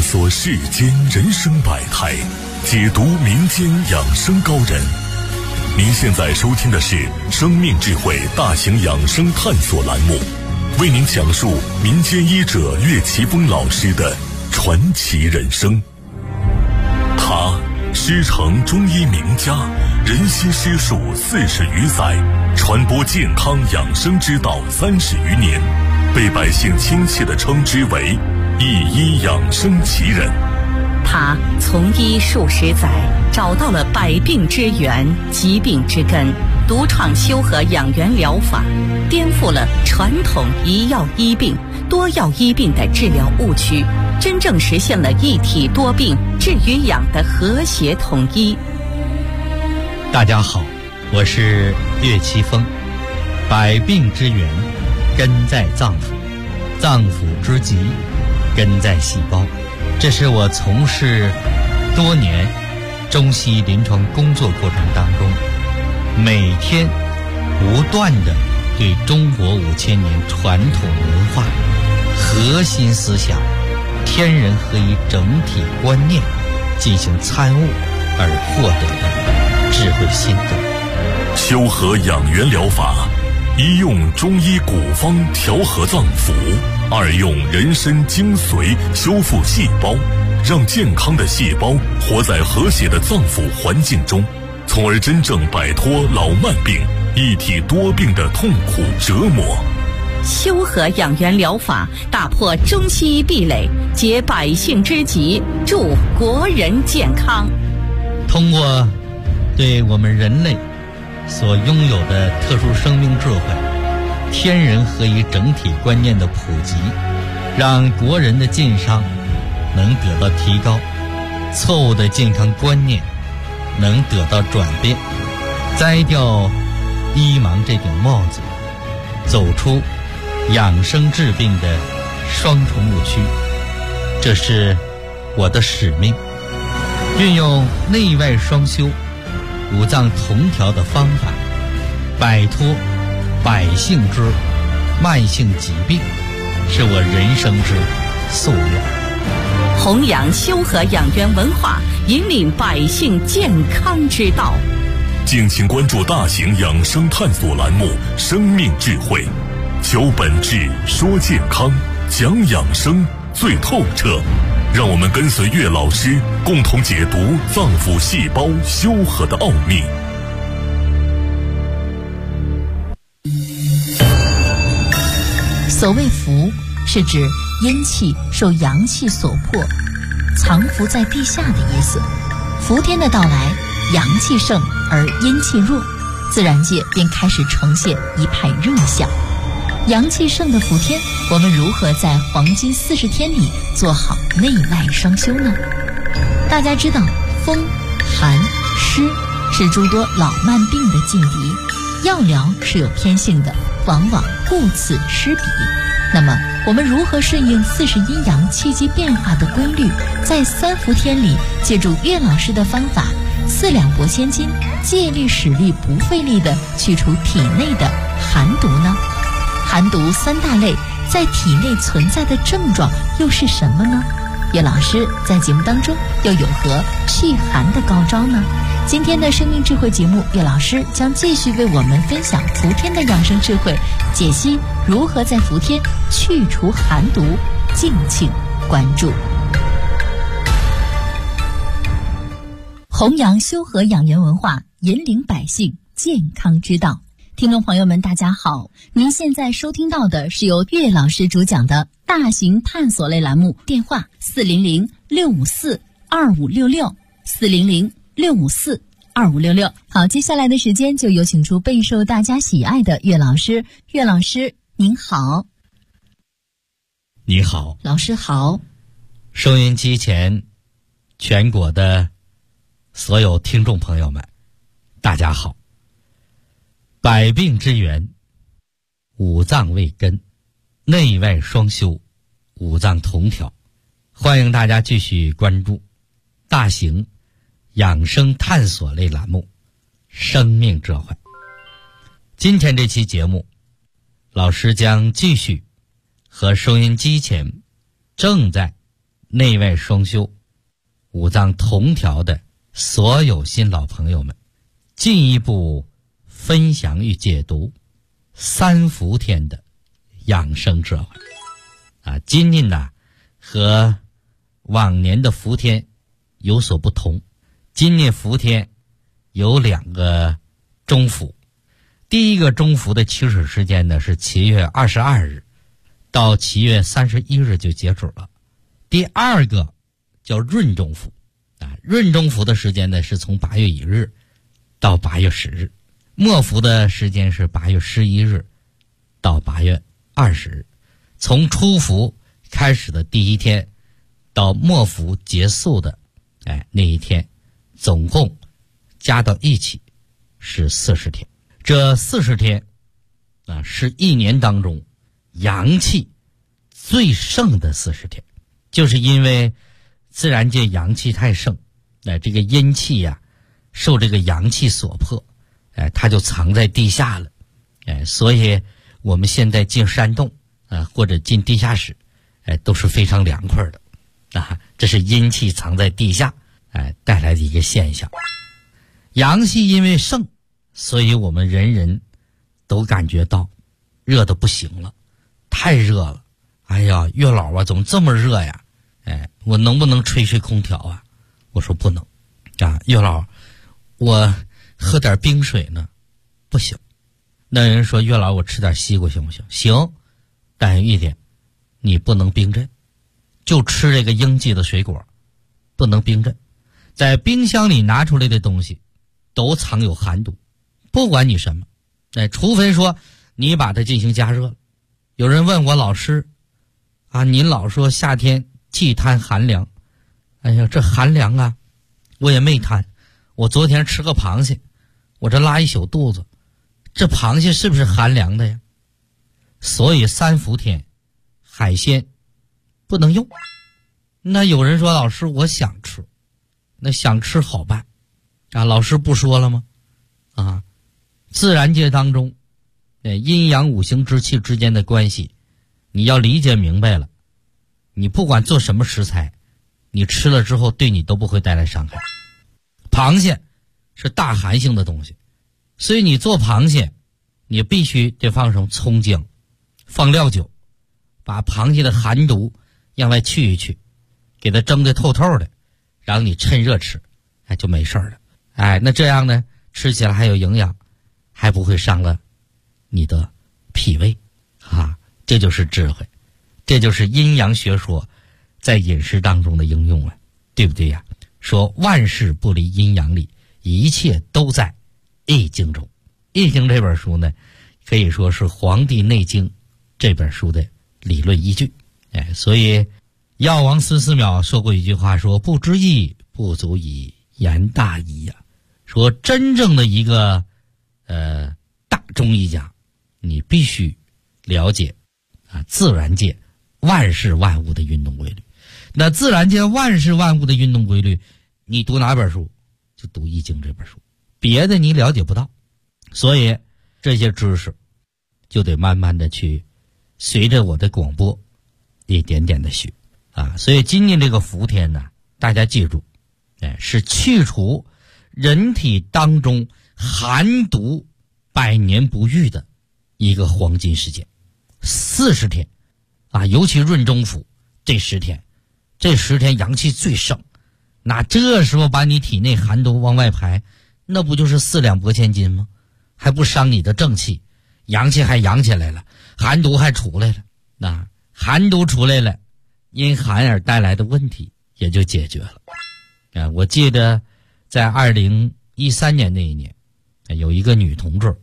索世间人生百态，解读民间养生高人。您现在收听的是生命智慧大型养生探索栏目，为您讲述民间医者岳奇峰老师的传奇人生。他师承中医名家，人心师术40余载，传播健康养生之道30余年，被百姓亲切地称之为一医养生奇人。 他从医数十载，找到了百病之源、疾病之根，独创修和养元疗法，颠覆了传统一药医病、多药医病的治疗误区，真正实现了一体多病治与养的和谐统一。 大家好，我是岳奇峰。百病之源根在脏腑，脏腑之疾根在细胞。这是我从事多年中西医临床工作过程当中，每天不断地对中国5000年传统文化核心思想天人合一整体观念进行参悟而获得的智慧心得。 修和养元疗法，一用中医古方调和脏腑，二用人参精髓修复细胞，让健康的细胞活在和谐的脏腑环境中，从而真正摆脱老慢病、一体多病的痛苦折磨。 修和养元疗法打破中西医壁垒，解百姓之急，助国人健康。 通过对我们人类所拥有的特殊生命智慧、天人合一整体观念的普及，让国人的健康能得到提高，错误的健康观念能得到转变，摘掉医盲这顶帽子，走出养生治病的双重误区。这是我的使命，运用内外双修、五脏同调的方法，摆脱百姓之慢性疾病，是我人生之夙愿。 弘扬修和养元文化，引领百姓健康之道。 敬请关注大型养生探索栏目《生命智慧》，求本质，说健康，讲养生最透彻。让我们跟随岳老师，共同解读脏腑细胞修和的奥秘。 所谓伏，是指阴气受阳气所迫，藏伏在地下的意思。伏天的到来，阳气盛而阴气弱，自然界便开始呈现一派热象。阳气盛的伏天，我们如何在黄金40天里做好内外双修呢？大家知道，风、寒、湿是诸多老慢病的劲敌，药疗是有偏性的，往往顾此失彼。那么我们如何顺应40阴阳气机变化的规律，在3伏天里借助岳老师的方法，4两拨千斤，借力使力不费力地去除体内的寒毒呢？寒毒3大类在体内存在的症状又是什么呢？岳老师在节目当中又有何祛寒的高招呢？今天的生命智慧节目，岳老师将继续为我们分享伏天的养生智慧，解析如何在伏天去除寒毒，敬请关注。弘扬修和养元文化，引领百姓健康之道。听众朋友们，大家好，您现在收听到的是由岳老师主讲的大型探索类栏目，电话400-654-2566，400-654-2566。好，接下来的时间就有请出备受大家喜爱的岳老师。岳老师您好。 你好， 老师好。 收音机前全国的所有听众朋友们，大家好。百病之源，五脏为根，内外双修，五脏同调。欢迎大家继续关注大型养生探索类栏目《生命智慧》。今天这期节目，老师将继续和收音机前正在内外双修、五脏同调的所有新老朋友们，进一步分享与解读三伏天的养生智慧。今年呢和往年的伏天有所不同，今年伏天有2个中伏。第一个中伏的起始时间呢是7月22日到7月31日就截止了。第二个叫闰中伏，闰中伏的时间呢是从8月1日到8月10日，末伏的时间是8月11日到8月20日。从初伏开始的第一天到末伏结束的那一天，总共加到一起是40天。这40天是一年当中阳气最盛的40天，就是因为自然界阳气太盛，这个阴气受这个阳气所迫，它就藏在地下了，所以我们现在进山洞或者进地下室，都是非常凉快的这是阴气藏在地下带来的一个现象。阳气因为盛，所以我们人人都感觉到热得不行了，太热了。哎呀，月老怎么这么热呀？我能不能吹空调啊？我说不能月老，我喝点冰水呢。不行。那人说，月老，我吃点西瓜行不行？行，但有一点，你不能冰镇，就吃这个应季的水果，不能冰镇。在冰箱里拿出来的东西都藏有寒毒，不管你什么，除非说你把它进行加热了。有人问我，老师您老说夏天忌贪寒凉，哎呀，这寒凉我也没贪。我昨天吃个螃蟹，我这拉一宿肚子，这螃蟹是不是寒凉的呀？所以3伏天海鲜不能用。那有人说，老师，我想吃，那想吃好办老师不说了吗？自然界当中阴阳五行之气之间的关系，你要理解明白了，你不管做什么食材，你吃了之后对你都不会带来伤害。螃蟹是大寒性的东西，所以你做螃蟹你必须得放上葱姜，放料酒，把螃蟹的寒毒让它去一去，给它蒸得透透的，然后你趁热吃就没事了。那这样呢，吃起来还有营养，还不会伤了你的脾胃这就是智慧，这就是阴阳学说在饮食当中的应用对不对呀？说万事不离阴阳里，一切都在易经中。易经这本书呢，可以说是《黄帝内经》这本书的理论依据。所以药王孙思邈说过一句话，说不知义不足以言大义说真正的一个大中医家，你必须了解自然界万事万物的运动规律。那自然界万事万物的运动规律，你读哪本书？就读易经这本书，别的你了解不到。所以这些知识就得慢慢的去随着我的广播一点点的学所以今年这个伏天呢，大家记住是去除人体当中寒毒百年不愈的一个黄金时间。40天尤其闰中伏这10天，这10天阳气最盛，那这时候把你体内寒毒往外排，那不就是4两拨千斤吗？还不伤你的正气，阳气还阳起来了，寒毒还出来了。寒毒出来了，因寒而带来的问题也就解决了。我记得在2013年那一年，有一个女同志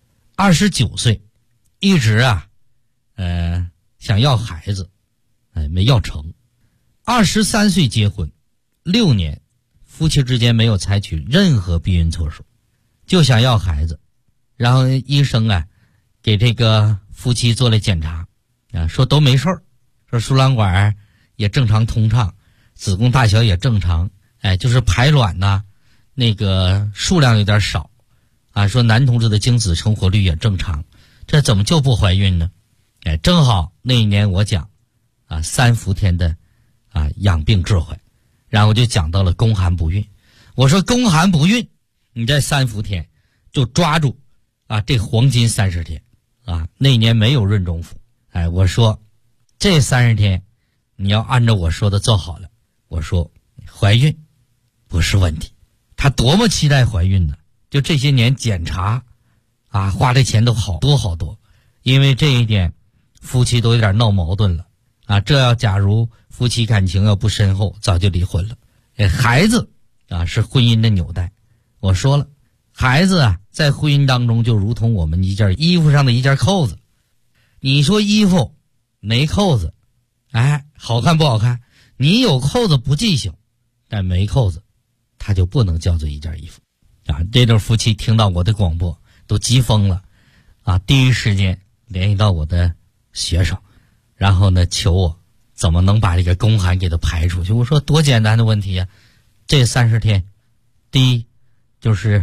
29岁，一直想要孩子，没要成。23岁结婚，6年夫妻之间没有采取任何避孕措施，就想要孩子。然后医生给这个夫妻做了检查说都没事儿，说输卵管也正常通畅，子宫大小也正常，就是排卵那个数量有点少说男同志的精子成活率也正常，这怎么就不怀孕呢？正好那一年我讲3伏天的养病智慧，然后就讲到了宫寒不孕。我说宫寒不孕，你在3伏天就抓住这黄金30天那年没有闰中伏。我说这30天你要按照我说的做好了，我说怀孕不是问题。她多么期待怀孕呢，就这些年检查花的钱都好多好多，因为这一点夫妻都有点闹矛盾了这要假如夫妻感情要不深厚，早就离婚了。孩子是婚姻的纽带。我说了，孩子在婚姻当中就如同我们一件衣服上的一件扣子。你说衣服没扣子好看不好看，你有扣子不记性，但没扣子它就不能叫做一件衣服这对夫妻听到我的广播都急疯了第一时间联系到我的学生，然后呢求我怎么能把这个宫寒给它排出去。我说多简单的问题这30天，第一就是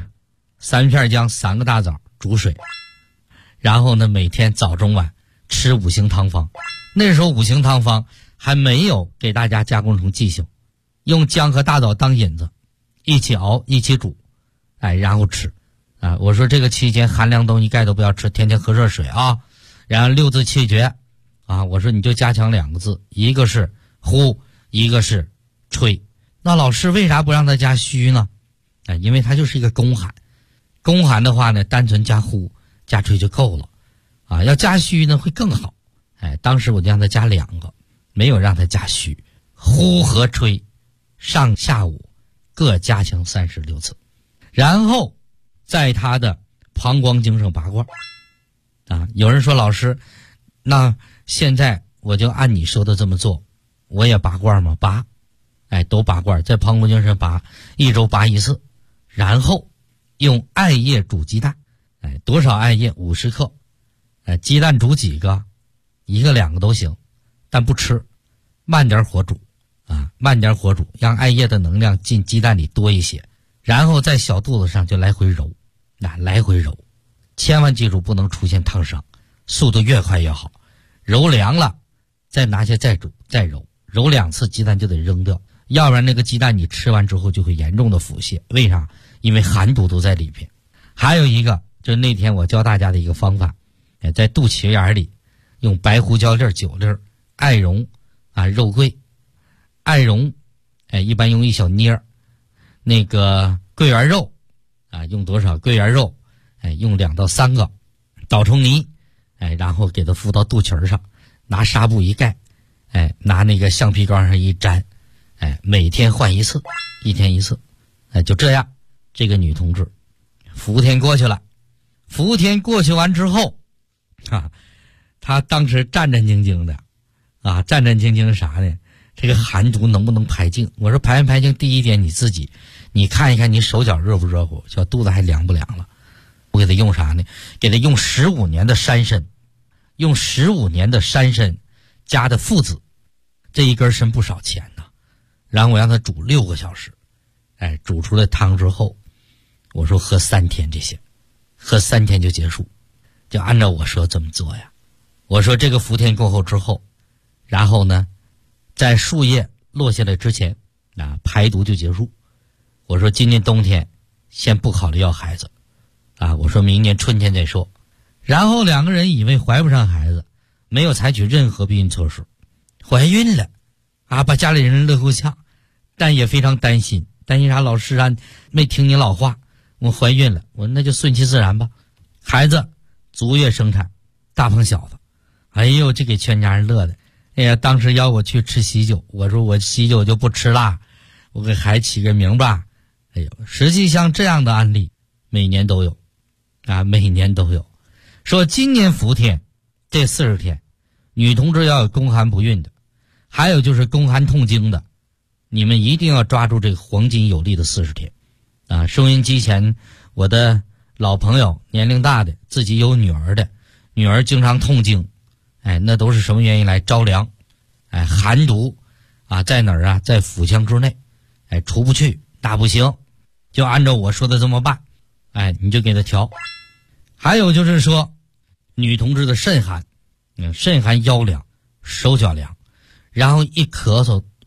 3片姜3个大枣煮水，然后呢每天早中晚吃5行汤方。那时候5行汤方还没有给大家加工成剂性，用姜和大枣当引子一起熬一起煮然后吃我说这个期间寒凉东西盖都不要吃，天天喝热水然后6字气诀我说你就加强2个字，一个是呼，一个是吹。那老师为啥不让他加虚呢？因为它就是一个宫寒。宫寒的话呢，单纯加呼加吹就够了要加虚呢会更好。当时我就让他加2个，没有让他加虚。呼和吹上下午各加强36次，然后在他的膀胱经上拔罐有人说老师，那现在我就按你说的这么做，我也拔罐吗？拔都拔罐，在膀胱经上拔，1周拔1次，然后用艾叶煮鸡蛋多少艾叶？50克鸡蛋煮几个？1个2个都行，但不吃，慢点火煮慢点火煮，让艾叶的能量进鸡蛋里多一些，然后在小肚子上就来回揉来回揉，千万记住不能出现烫伤，速度越快越好。揉凉了再拿下再煮再揉2次，鸡蛋就得扔掉，要不然那个鸡蛋你吃完之后就会严重的腹泻。为啥？因为寒毒都在里边。还有一个就是那天我教大家的一个方法，在肚脐眼里用白胡椒粒9粒，艾绒肉桂，艾绒一般用1小捏，那个桂圆肉用多少？桂圆肉用2到3个，捣成泥然后给它敷到肚脐上，拿纱布一盖拿那个橡皮膏上一粘每天换1次，1天1次就这样。这个女同志伏天过去了，伏天过去完之后她当时战战兢兢的战战兢兢啥呢？这个寒毒能不能排净？我说排没排净，第一点你自己你看一看你手脚热不热乎，小肚子还凉不凉了。我给他用啥呢？给他用15年的山参，用15年的山参加的附子，这一根参不少钱呢。然后我让他煮6个小时煮出来汤之后，我说喝3天，这些喝3天就结束，就按照我说这么做呀。我说这个伏天过后之后，然后呢在树叶落下来之前排毒就结束。我说今年冬天先不考虑要孩子我说明年春天再说。然后2个人以为怀不上孩子，没有采取任何避孕措施，怀孕了把家里人乐够呛，但也非常担心啥？老师没听你老话，我怀孕了。我说那就顺其自然吧，孩子足月生产，大胖小子。哎呦，这给全家人乐的。当时要我去吃喜酒，我说我喜酒就不吃啦，我给孩子起个名吧。实际像这样的案例每年都有每年都有。说今年伏天这40天，女同志要有宫寒不孕的，还有就是宫寒痛经的，你们一定要抓住这个黄金有利的40天收音机前我的老朋友，年龄大的，自己有女儿的，女儿经常痛经那都是什么原因来？着凉寒毒在哪儿在腹腔之内出不去，那不行，就按照我说的这么办你就给他调。还有就是说女同志的肾寒，肾寒腰凉手脚凉，然后一咳嗽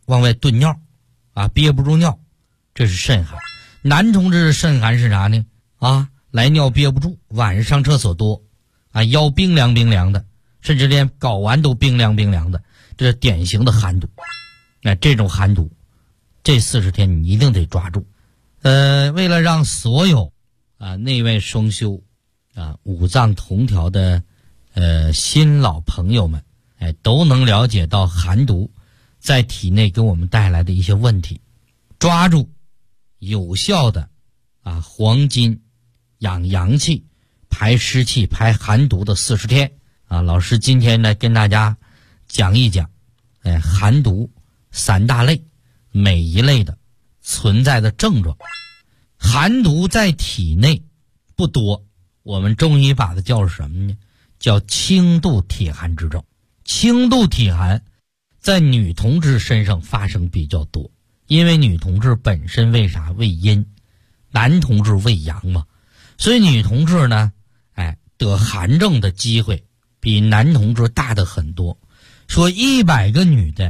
往外蹲尿啊，憋不住尿，这是肾寒。男同志肾寒是啥呢？啊，来尿憋不住，晚上上厕所多啊，腰冰凉冰凉的，甚至连睾丸都冰凉冰凉的，这是典型的寒毒。那这种寒毒这40天你一定得抓住。为了让所有内外双修五脏同调的新老朋友们都能了解到寒毒在体内给我们带来的一些问题，抓住有效的黄金养阳气排湿气排寒毒的40天老师今天呢跟大家讲一讲寒毒3大类每一类的存在的症状。寒毒在体内不多，我们中医把它叫什么呢？叫轻度体寒之症。轻度体寒在女同志身上发生比较多，因为女同志本身为啥？为阴，男同志为阳嘛，所以女同志呢得寒症的机会比男同志大的很多。说100个女的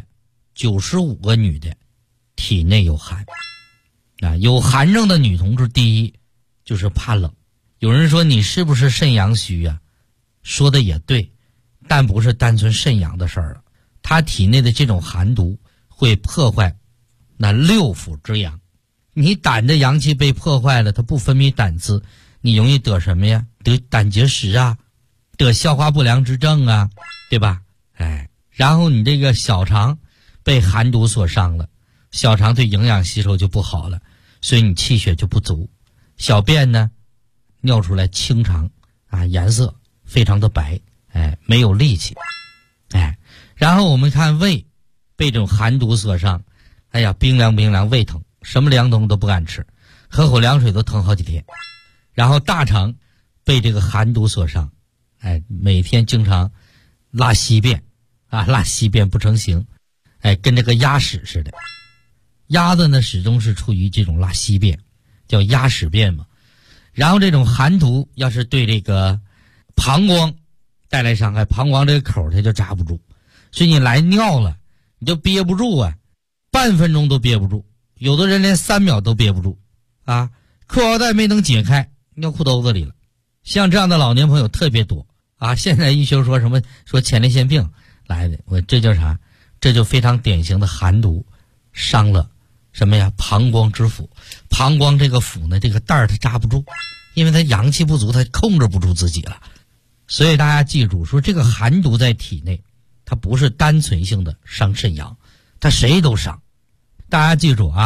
95个女的体内有寒有寒症的女同志，第一就是怕冷。有人说你是不是肾阳虚啊？说的也对，但不是单纯肾阳的事儿了。她体内的这种寒毒会破坏那6腑之阳，你胆的阳气被破坏了，它不分泌胆汁，你容易得什么呀？得胆结石啊，得消化不良之症啊，对吧？然后你这个小肠被寒毒所伤了，小肠对营养吸收就不好了，所以你气血就不足，小便呢尿出来清长颜色非常的白没有力气然后我们看胃被这种寒毒所伤，冰凉冰凉，胃疼，什么凉东西都不敢吃，喝口凉水都疼好几天。然后大肠被这个寒毒所伤每天经常拉稀便拉稀便不成形跟这个鸭屎似的。鸭子呢始终是处于这种拉稀便，叫鸭屎便嘛。然后这种寒毒要是对这个膀胱带来伤害，膀胱这个口它就扎不住，所以你来尿了你就憋不住半分钟都憋不住，有的人连3秒都憋不住裤腰带没能解开，尿裤兜子里了。像这样的老年朋友特别多现在医学说什么说前列腺病来的，这叫啥？这就非常典型的寒毒伤了什么呀？膀胱之腑。膀胱这个腑呢，这个带儿它扎不住，因为它阳气不足，它控制不住自己了。所以大家记住，说这个寒毒在体内它不是单纯性的伤肾阳，它谁都伤。大家记住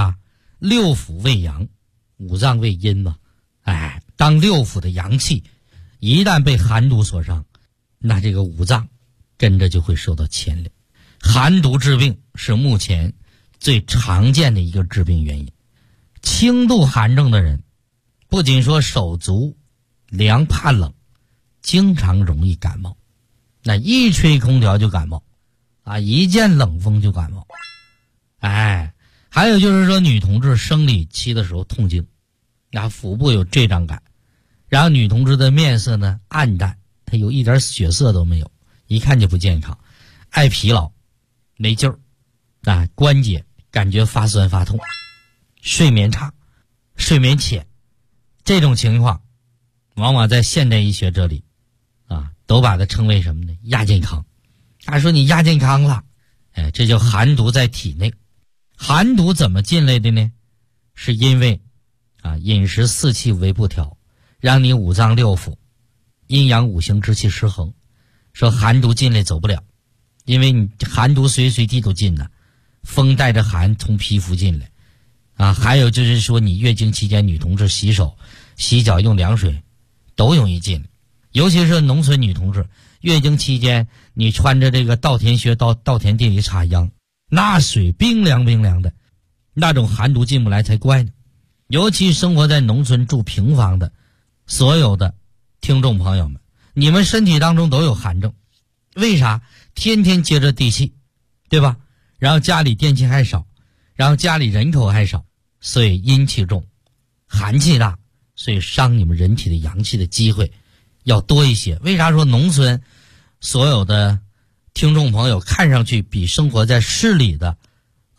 6腑为阳，5脏为阴嘛。当6腑的阳气一旦被寒毒所伤，那这个5脏跟着就会受到牵连。寒毒治病是目前最常见的一个治病原因。轻度寒症的人不仅说手足凉怕冷，经常容易感冒，那一吹空调就感冒一见冷风就感冒还有就是说女同志生理期的时候痛经腹部有坠胀感，然后女同志的面色呢暗淡，她有一点血色都没有，一看就不健康，爱疲劳没劲儿关节感觉发酸发痛，睡眠差睡眠浅，这种情况往往在现代医学这里都把它称为什么呢？亚健康。说你亚健康了这叫寒毒在体内。寒毒怎么进来的呢？是因为饮食4气为不调，让你5脏6腑阴阳5行之气失衡，说寒毒进来走不了，因为你寒毒随地都进了，风带着寒从皮肤进来还有就是说你月经期间女同志洗手洗脚用凉水都容易进来，尤其是农村女同志月经期间你穿着这个稻田靴到稻田地里插秧，那水冰凉冰凉的，那种寒毒进不来才怪呢。尤其生活在农村住平房的所有的听众朋友们，你们身体当中都有寒症，为啥？天天接着地气，对吧？然后家里电器还少，然后家里人口还少，所以阴气重寒气大，所以伤你们人体的阳气的机会要多一些。为啥说农村所有的听众朋友看上去比生活在市里的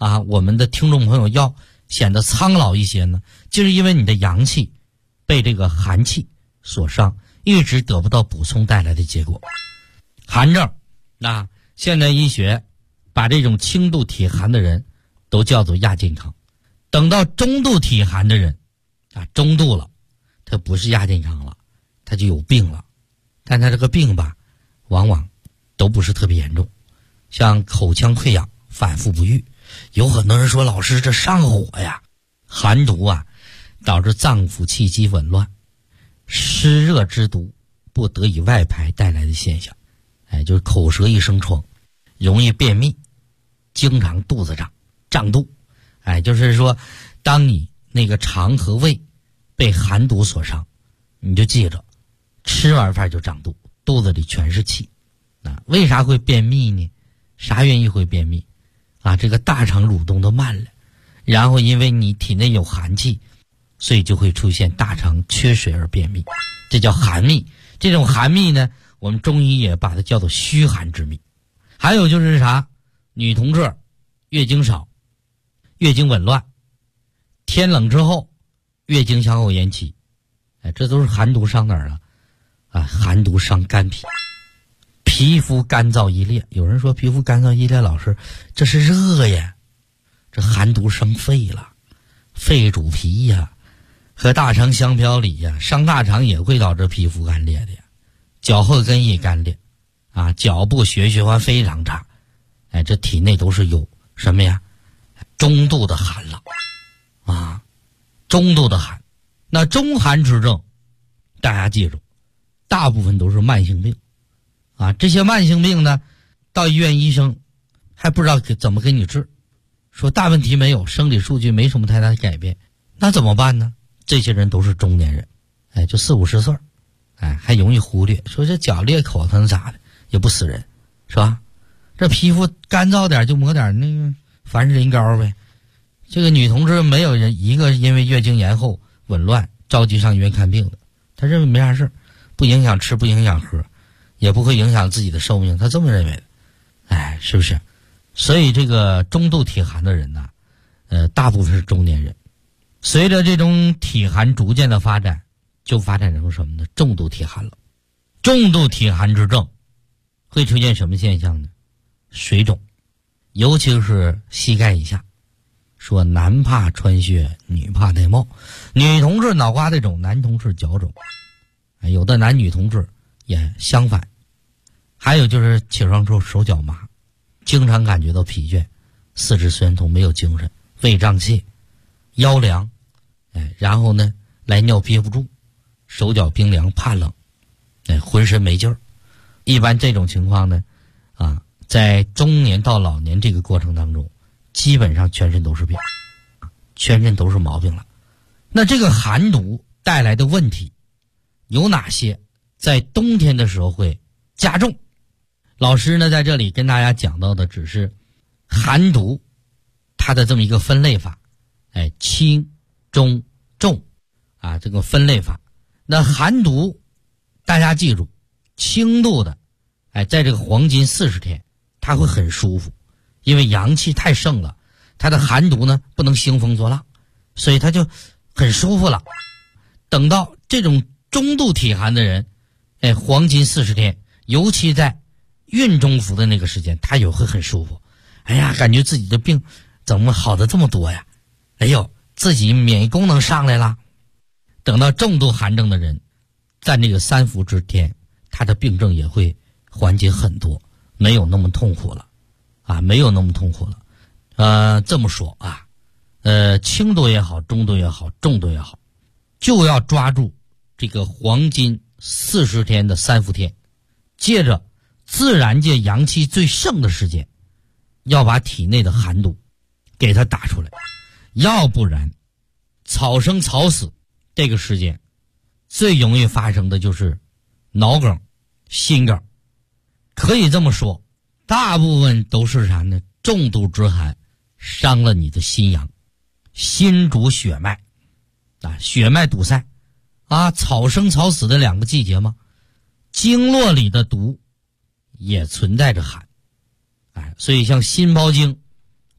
啊，我们的听众朋友要显得苍老一些呢？就是因为你的阳气被这个寒气所伤，一直得不到补充带来的结果。寒症，那现代医学把这种轻度体寒的人都叫做亚健康。等到中度体寒的人啊，中度了，他不是亚健康了，他就有病了。但他这个病吧，往往都不是特别严重，像口腔溃疡反复不愈。有很多人说，老师这上火呀，寒毒啊导致脏腑气机紊乱，湿热之毒不得以外排带来的现象。就是口舌一生疮，容易便秘，经常肚子胀肚。就是说当你那个肠和胃被寒毒所伤，你就记着，吃完饭就胀肚，肚子里全是气。为啥会便秘呢？啥原因会便秘啊？这个大肠蠕动的慢了，然后因为你体内有寒气，所以就会出现大肠缺水而便秘，这叫寒秘。这种寒秘呢，我们中医也把它叫做虚寒之秘。还有就是啥，女同志月经少，月经紊乱，天冷之后月经向后延期，这都是寒毒伤哪儿啊？寒毒伤肝脾，皮肤干燥易裂。有人说皮肤干燥易裂，老师这是热呀，这寒毒伤肺了，肺主皮呀，和大肠相表里呀，伤大肠也会导致皮肤干裂的呀，脚后跟也干裂啊，脚部血循环非常差。这体内都是有什么呀？中度的寒了啊，中度的寒。那中寒之症，大家记住，大部分都是慢性病啊。这些慢性病呢，到医院医生还不知道怎么给你治，说大问题没有，生理数据没什么太大的改变，那怎么办呢？这些人都是中年人，就40-50岁，还容易忽略，说这脚裂口它能咋的，也不死人，是吧？这皮肤干燥点就抹点那个凡士林膏呗。这个女同志没有人一个因为月经延后紊乱着急上医院看病的，她认为没啥事，不影响吃，不影响喝，也不会影响自己的寿命，她这么认为的。是不是？所以这个中度体寒的人呢，大部分是中年人。随着这种体寒逐渐的发展，就发展成什么呢？重度体寒了。重度体寒之症会出现什么现象呢？水肿，尤其是膝盖以下。说男怕穿靴，女怕戴帽。女同志脑瓜子肿，男同志脚肿。有的男女同志也相反。还有就是起床之后手脚麻，经常感觉到疲倦，四肢酸痛，没有精神，胃胀气，腰凉，然后呢来尿憋不住，手脚冰凉，怕冷，浑身没劲儿。一般这种情况呢，在中年到老年这个过程当中，基本上全身都是病，全身都是毛病了。那这个寒毒带来的问题有哪些？在冬天的时候会加重。老师呢在这里跟大家讲到的只是寒毒它的这么一个分类法，轻中重这个分类法。那寒毒大家记住，轻度的在这个黄金40天它会很舒服，因为阳气太盛了，它的寒毒呢不能兴风作浪，所以它就很舒服了。等到这种中度体寒的人，黄金40天，尤其在孕中服的那个时间，他也会很舒服。感觉自己的病怎么好的这么多呀？自己免疫功能上来了。等到重度寒症的人，在那个3伏之天，他的病症也会缓解很多，没有那么痛苦了，没有那么痛苦了。这么说轻度也好，中度也好，重度也好，就要抓住这个黄金40天的3伏天，借着自然界阳气最盛的时间，要把体内的寒毒给它打出来，要不然草生草死。这个时间最容易发生的就是脑梗、心梗。可以这么说，大部分都是啥呢？重度之寒伤了你的心阳，心主血脉血脉堵塞草生草死的2个季节嘛，经络里的毒也存在着寒。所以像心包经、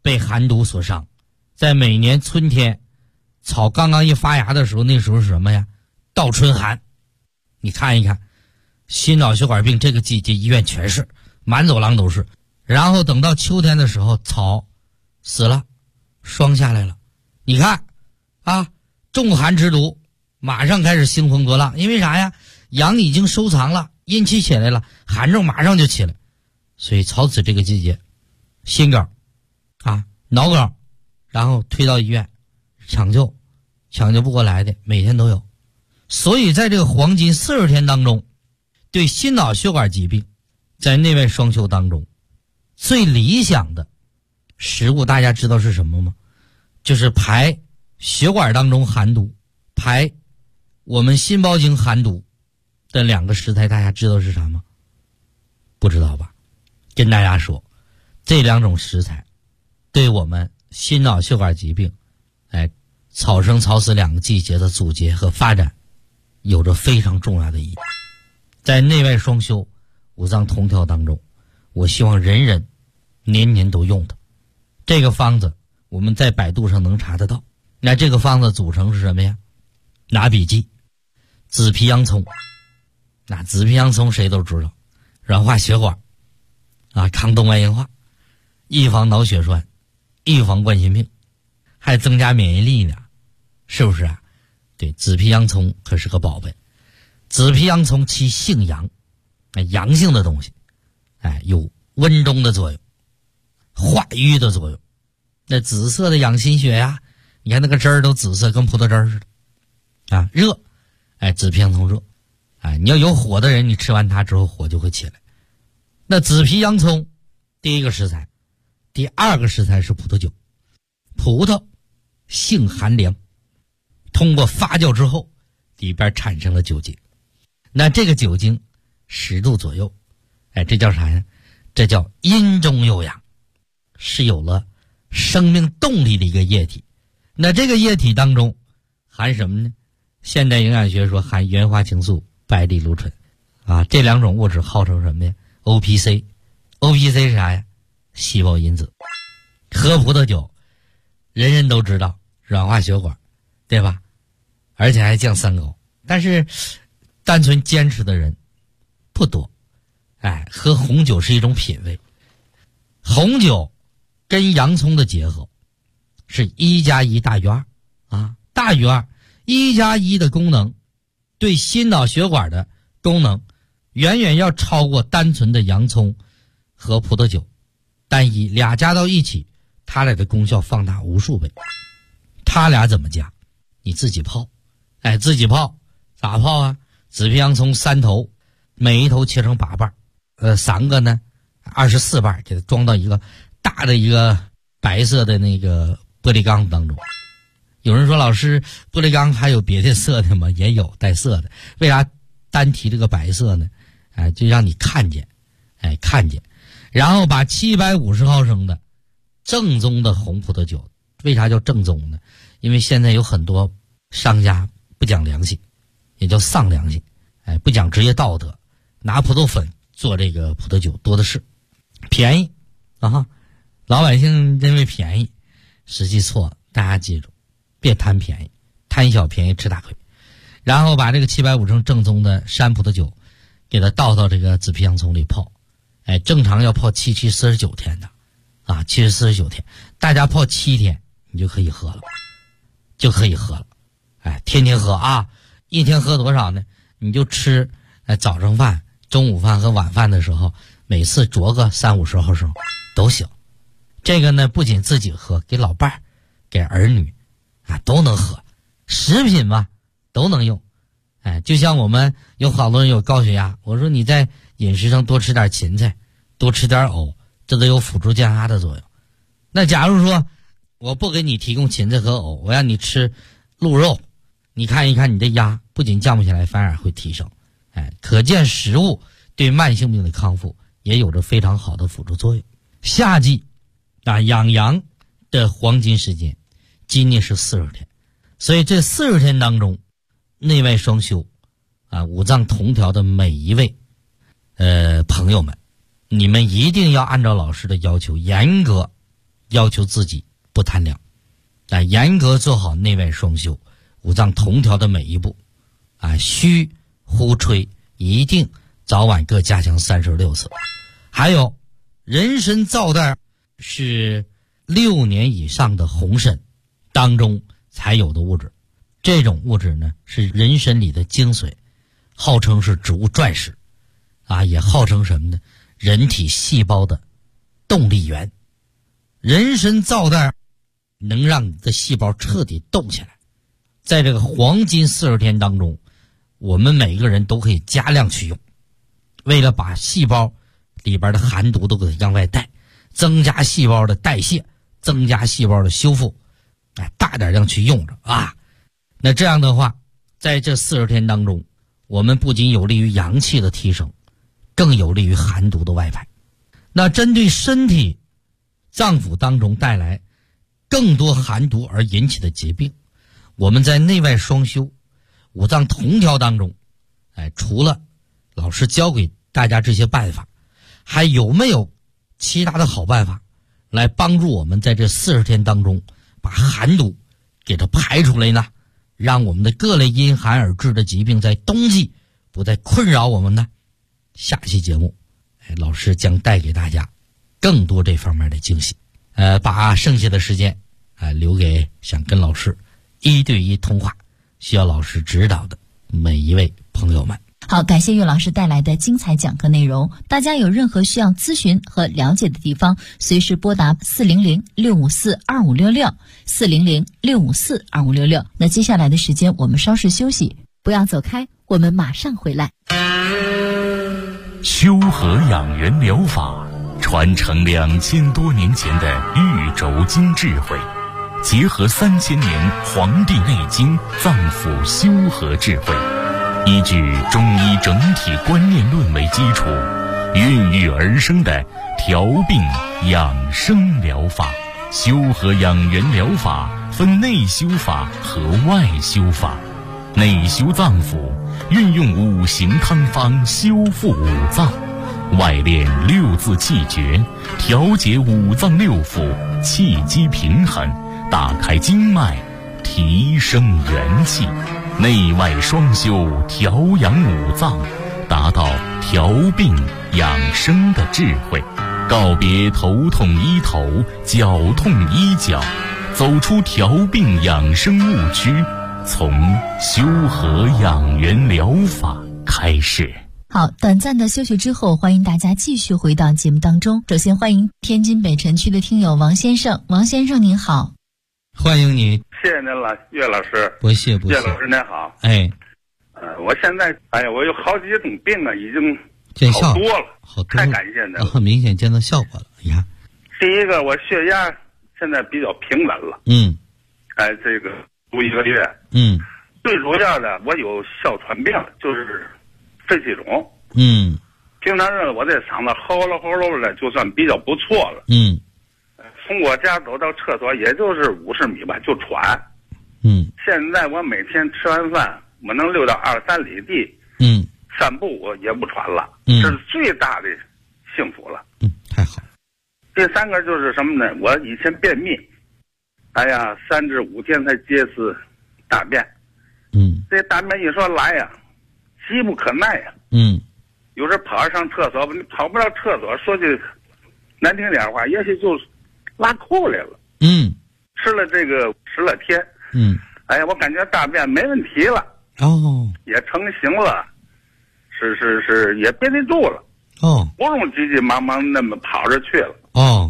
被寒毒所伤。在每年春天草刚刚一发芽的时候，那时候是什么呀？倒春寒。你看一看心脑血管病这个季节医院全是，满走廊都是。然后等到秋天的时候，草死了，霜下来了，你看啊，重寒之毒马上开始兴风作浪。因为啥呀？阳已经收藏了，阴气起来了，寒症马上就起来。所以草死这个季节，心梗啊、脑梗，然后推到医院抢救不过来的每天都有。所以在这个黄金40天当中，对心脑血管疾病在内外双修当中最理想的食物，大家知道是什么吗？就是排血管当中寒毒，排我们心包经寒毒的2个食材，大家知道是啥吗？不知道吧？跟大家说，这2种食材对我们心脑血管疾病草生草死2个季节的阻截和发展有着非常重要的意义。在内外双修五脏同调当中，我希望人人年年都用的这个方子，我们在百度上能查得到。那这个方子组成是什么呀？拿笔记，紫皮洋葱。那紫皮洋葱谁都知道，软化血管啊，抗动脉硬化，预防脑血栓，预防冠心病，还增加免疫力呢，是不是啊？对，紫皮洋葱可是个宝贝。紫皮洋葱其性阳，阳性的东西，有温中的作用，化瘀的作用。那紫色的养心血呀，你看那个汁儿都紫色，跟葡萄汁儿似的啊。热，紫皮洋葱热，你要有火的人，你吃完它之后火就会起来。那紫皮洋葱第一个食材，第2个食材是葡萄酒。葡萄性寒凉，通过发酵之后里边产生了酒精。那这个酒精10度左右，这叫啥呀？这叫阴中有阳，是有了生命动力的一个液体。那这个液体当中含什么呢？现代营养学说含原花青素、白藜芦醇啊，这2种物质号称什么呀？ OPC 是啥呀？细胞因子。喝葡萄酒人人都知道软化血管，对吧？而且还降三高，但是单纯坚持的人不多。喝红酒是一种品味。红酒跟洋葱的结合是1+1大于2啊，大于2。1+1的功能对心脑血管的功能远远要超过单纯的洋葱和葡萄酒单一，俩加到一起，它俩的功效放大无数倍。它俩怎么加？你自己泡。自己泡咋泡啊？紫皮洋葱3头，每一头切成8瓣，3个呢24瓣，给它装到一个大的一个白色的那个玻璃缸当中。有人说老师，玻璃缸还有别的色的吗？也有带色的。为啥单提这个白色呢？就让你看见，看见。然后把750毫升的正宗的红葡萄酒，为啥叫正宗呢？因为现在有很多商家不讲良心，也叫丧良心，不讲职业道德，拿葡萄粉做这个葡萄酒多的是，便宜啊！老百姓认为便宜，实际错了。大家记住，别贪便宜，贪小便宜吃大亏。然后把这个750升正宗的山葡萄酒给它倒到这个紫皮洋葱里泡，正常要泡49天的啊，49天，大家泡7天你就可以喝了，天天喝啊！一天喝多少呢？你就吃早上饭、中午饭和晚饭的时候，每次酌个30-50毫升都行。这个呢，不仅自己喝，给老伴儿、给儿女都能喝，食品嘛都能用。就像我们有好多人有高血压，我说你在饮食上多吃点芹菜，多吃点藕，这都有辅助降压的作用。那假如说我不给你提供芹菜和藕，我让你吃鹿肉，你看一看你的压不仅降不下来，反而会提升。可见食物对慢性病的康复也有着非常好的辅助作用。夏季养阳的黄金时间，今年是40天，所以这40天当中，内外双修五脏同调的每一位朋友们，你们一定要按照老师的要求，严格要求自己不贪凉，严格做好内外双修，五脏同调的每一步，虚呼吹一定早晚各加强36次。还有人参皂袋是6年以上的红参当中才有的物质，这种物质呢是人参里的精髓，号称是植物钻石也号称什么呢？人体细胞的动力源。人参皂袋能让你的细胞彻底动起来。在这个黄金40天当中，我们每个人都可以加量去用，为了把细胞里边的寒毒都给它向外带，增加细胞的代谢，增加细胞的修复，大点量去用着那这样的话，在这40天当中，我们不仅有利于阳气的提升，更有利于寒毒的外排。那针对身体脏腑当中带来更多寒毒而引起的疾病，我们在内外双修、五脏同调当中，除了老师教给大家这些办法，还有没有其他的好办法来帮助我们在这40天当中把寒毒给它排出来呢？让我们的各类因寒而致的疾病在冬季不再困扰我们呢？下期节目老师将带给大家更多这方面的惊喜。把剩下的时间留给想跟老师1对1通话需要老师指导的每一位朋友们。 好，感谢岳老师带来的精彩讲课内容。大家有任何需要咨询和了解的地方，随时拨打400-654-2566 400-654-2566。那接下来的时间我们稍事休息，不要走开，我们马上回来。 修和养元疗法传承2000多年前的玉轴经智慧，结合3000年《黄帝内经》脏腑修和智慧，依据中医整体观念论为基础，孕育而生的调病养生疗法。修和养元疗法分内修法和外修法。内修脏腑，运用5行汤方修复五脏；外练6字气诀，调节五脏6腑，气机平衡，打开经脉，提升元气。内外双修，调养五脏，达到调病养生的智慧。告别头痛医头，脚痛医脚，走出调病养生误区，从修和养元疗法开始。 好，短暂的休息之后，欢迎大家继续回到节目当中。首先欢迎天津北辰区的听友王先生。王先生您好。 欢迎你。 谢谢您了，岳老师。 不谢。 岳老师您好。我现在我有好几种病已经见效好多了，太感谢您了。 明显见到效果了呀。 第一个，我血压现在比较平稳了。这个读1个月。最主要的，我有哮喘病，就是肺气肿。平常日我这嗓子吼噜的，就算比较不错了。从我家走到厕所也就是50米吧，就喘。现在我每天吃完饭，我能溜到2、3里地。散步我也不喘了。这是最大的幸福了。 太好。 第3个就是什么呢？我以前便秘，3至5天才接次大便。这大便一说来呀，急不可耐呀。有时跑上厕所，你跑不了厕所，说句难听点话，也许就拉裤来了。吃了这个10来天。我感觉大便没问题了。也成型了，是也憋得住了。不用急急忙忙那么跑着去了。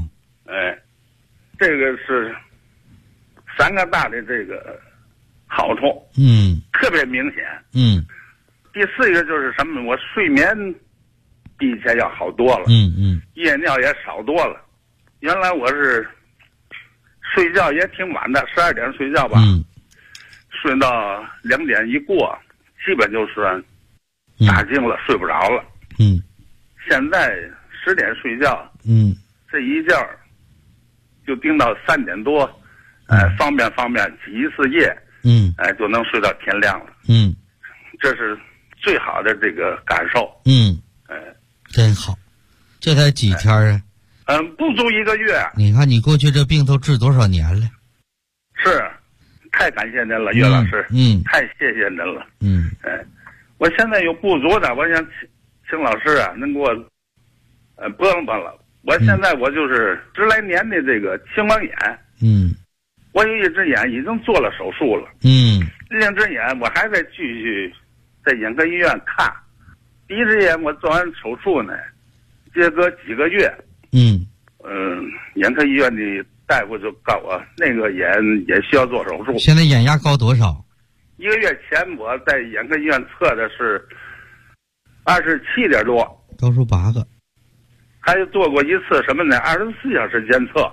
这个是3个大的这个好处。特别明显。第4个就是什么？我睡眠比以前要好多了。夜尿也少多了。原来我是睡觉也挺晚的，12点睡觉吧。睡到2点一过，基本就算打惊了，睡不着了。现在10点睡觉。这一觉就盯到3点多。方便挤一次夜。就能睡到天亮了。这是最好的这个感受。 真好。这才几天啊， 不足1个月。 你看你过去这病都治多少年了？ 是，太感谢您了，岳老师。太谢谢您了。我现在有不足的，我想请老师啊，能给我帮帮了。我现在我就是10来年的这个青光眼。我有一只眼已经做了手术了。另一只眼我还在继续在眼科医院看。第一只眼我做完手术呢，接隔几个月。眼科医院的大夫就告我那个眼也需要做手术。 现在眼压高多少 ？1个月前我在眼科医院测的是27点多， 高出8个。 还做过一次什么呢？24小时监测。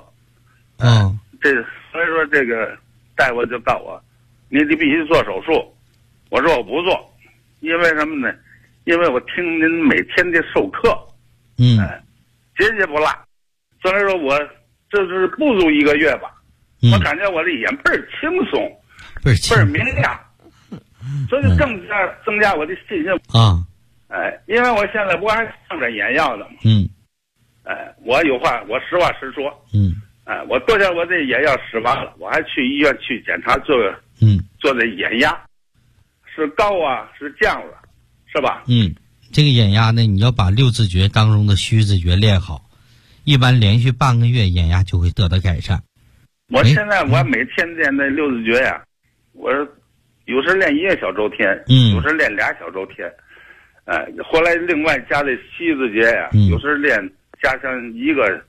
所以说这个大夫就告我，你必须做手术。我说我不做，因为什么呢？因为我听您每天的授课，节不落。所以说我这是不足1个月吧，我感觉我的眼倍儿轻松，倍儿明亮，所以更加增加我的信心啊。 因为我现在不还上着眼药的吗？我有话我实话实说。我多少我这眼药使完了，我还去医院去检查做这眼压是高啊是降了，是吧？ 这个眼压呢，你要把6字诀当中的虚字诀练好，一般连续半个月眼压就会得到改善。 我现在我每天练那6字诀呀，我有时练1个小周天，有时练2小周天，后来另外加的7字诀呀，有时练加上一个